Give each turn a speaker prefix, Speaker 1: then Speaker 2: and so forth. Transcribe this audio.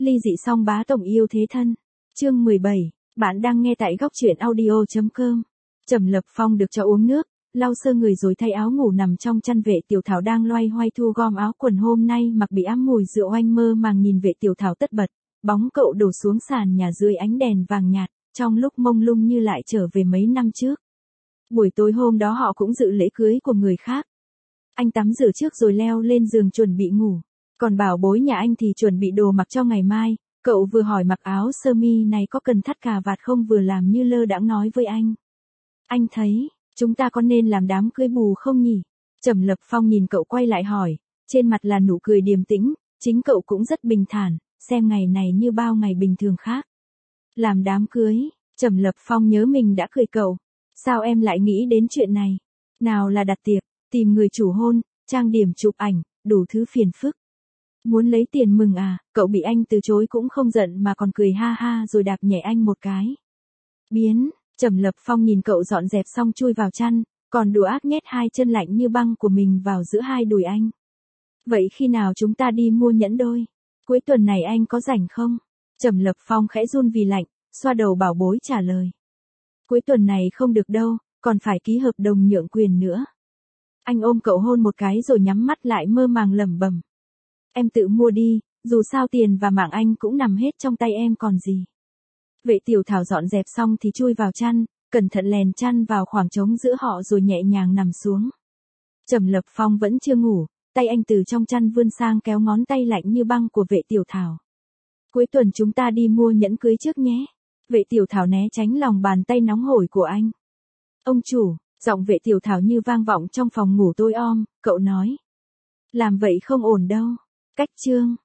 Speaker 1: Ly dị song bá tổng yêu thế thân. Chương 17, bạn đang nghe tại góc truyện audio.com. Trầm Lập Phong được cho uống nước, lau sơ người rồi thay áo ngủ nằm trong chăn. Vệ Tiểu Thảo đang loay hoay thu gom áo quần hôm nay mặc bị ám mùi rượu, oanh mơ màng nhìn Vệ Tiểu Thảo tất bật, bóng cậu đổ xuống sàn nhà dưới ánh đèn vàng nhạt, trong lúc mông lung như lại trở về mấy năm trước. Buổi tối hôm đó họ cũng dự lễ cưới của người khác. Anh tắm rửa trước rồi leo lên giường chuẩn bị ngủ, còn bảo bối nhà anh thì chuẩn bị đồ mặc cho ngày mai. Cậu vừa hỏi mặc áo sơ mi này có cần thắt cà vạt không, vừa làm như lơ đãng nói với anh. Anh thấy, chúng ta có nên làm đám cưới bù không nhỉ? Trầm Lập Phong nhìn cậu quay lại hỏi, trên mặt là nụ cười điềm tĩnh, chính cậu cũng rất bình thản, xem ngày này như bao ngày bình thường khác. Làm đám cưới, Trầm Lập Phong nhớ mình đã cười cậu. Sao em lại nghĩ đến chuyện này? Nào là đặt tiệc, tìm người chủ hôn, trang điểm chụp ảnh, đủ thứ phiền phức. Muốn lấy tiền mừng à? Cậu bị anh từ chối cũng không giận mà còn cười ha ha rồi đạp nhẹ anh một cái. Biến, Trầm Lập Phong nhìn cậu dọn dẹp xong chui vào chăn, còn đùa ác nhét hai chân lạnh như băng của mình vào giữa hai đùi anh. Vậy khi nào chúng ta đi mua nhẫn đôi? Cuối tuần này anh có rảnh không? Trầm Lập Phong khẽ run vì lạnh, xoa đầu bảo bối trả lời. Cuối tuần này không được đâu, còn phải ký hợp đồng nhượng quyền nữa. Anh ôm cậu hôn một cái rồi nhắm mắt lại mơ màng lẩm bẩm. Em tự mua đi, dù sao tiền và mạng anh cũng nằm hết trong tay em còn gì. Vệ Tiểu Thảo dọn dẹp xong thì chui vào chăn, cẩn thận lèn chăn vào khoảng trống giữa họ rồi nhẹ nhàng nằm xuống. Trầm Lập Phong vẫn chưa ngủ, tay anh từ trong chăn vươn sang kéo ngón tay lạnh như băng của Vệ Tiểu Thảo. Cuối tuần chúng ta đi mua nhẫn cưới trước nhé. Vệ Tiểu Thảo né tránh lòng bàn tay nóng hổi của anh. Ông chủ, giọng Vệ Tiểu Thảo như vang vọng trong phòng ngủ tối om, cậu nói. Làm vậy không ổn đâu. Cách chương.